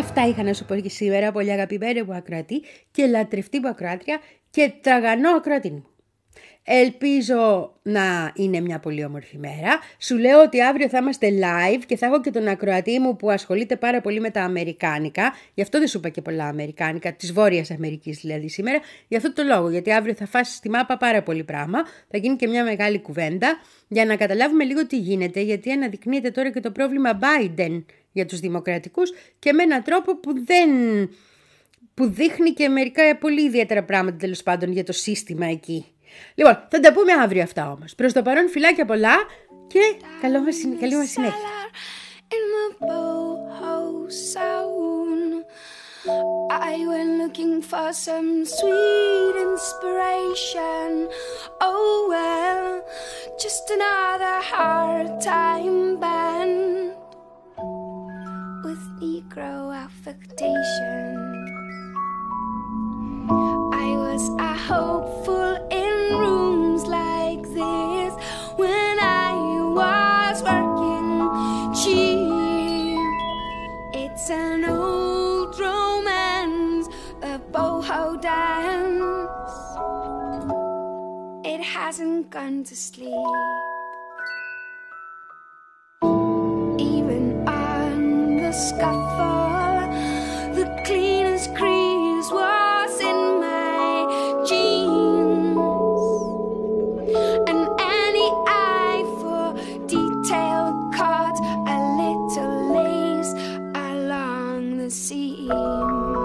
Αυτά είχα να σου πω και σήμερα, πολύ αγαπημένη μου ακροατή και λατρευτή μου ακροάτρια και τραγανό ακροατή μου. Ελπίζω να είναι μια πολύ όμορφη μέρα. Σου λέω ότι αύριο θα είμαστε live και θα έχω και τον ακροατή μου που ασχολείται πάρα πολύ με τα αμερικάνικα. Γι' αυτό δεν σου είπα και πολλά αμερικάνικα, της Βόρειας Αμερικής δηλαδή σήμερα. Γι' αυτό το λόγο, γιατί αύριο θα φάσεις στη μάπα πάρα πολύ πράγμα. Θα γίνει και μια μεγάλη κουβέντα για να καταλάβουμε λίγο τι γίνεται, γιατί αναδεικνύεται τώρα και το πρόβλημα Biden για τους δημοκρατικούς και με έναν τρόπο που δεν... που δείχνει και μερικά πολύ ιδιαίτερα πράγματα τέλος πάντων για το σύστημα εκεί. Λοιπόν, θα τα πούμε αύριο αυτά όμως. Προς το παρόν φιλάκια πολλά και καλό μας, καλή μας συνέχεια. I went looking for some sweet inspiration. Oh well, just another hard time band with Negro affectation. I was a hopeful in rooms like this when I was working cheap. It's an old romance, the boho dance. It hasn't gone to sleep. Even on the scaffold, the cleanest crease was in my jeans, and any eye for detail caught a little lace along the seam.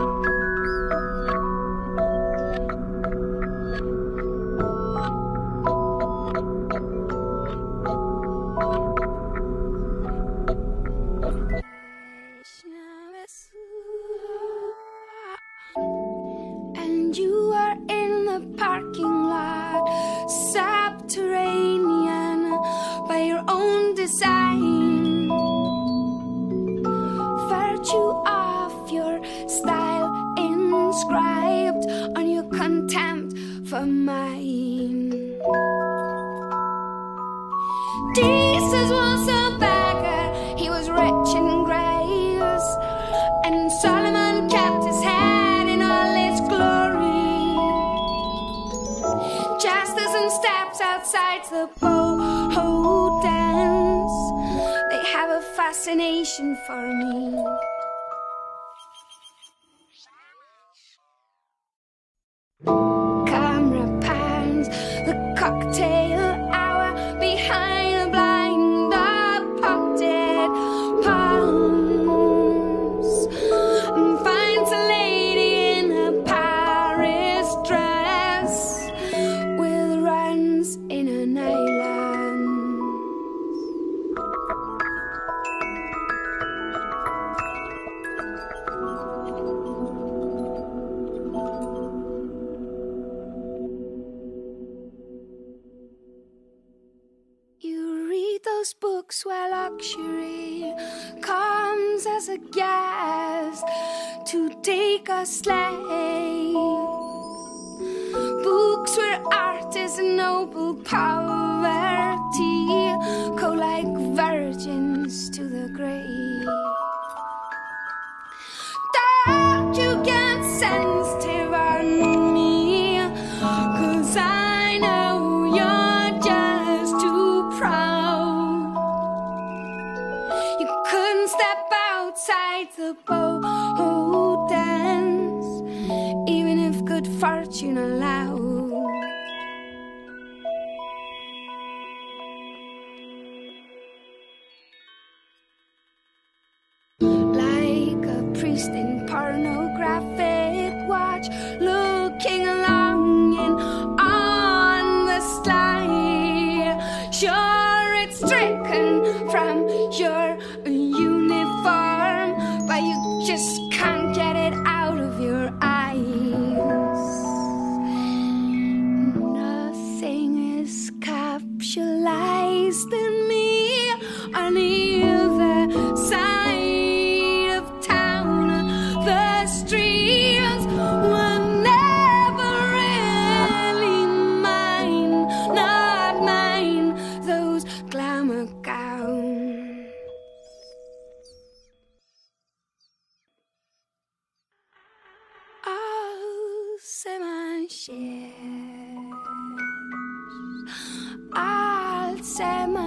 And you are in the parking lot, subterranean by your own design. Virtue of your style inscribed on your contempt for mine. Jesus was a beggar, he was rich in grace, and Solomon kept his head in all its glory. Just as in steps outside the boho dance, they have a fascination for me. Camera pans the cocktail hour behind a blind of potted palms, and finds a lady in a Paris dress with runs in an island. You read those books where luxury comes as a guest to take a slave. Books where art is a noble poverty, go like virgins to the grave. Don't you get sensitive on me, 'cause I know you're just too proud. You couldn't step outside the boho dance, even if good fortune allowed. Like a priest in pornographic watch, looking longing on the sly. Sure, it's stricken from your uniform, but you just can't get it out of your eyes. shares. Alzheimer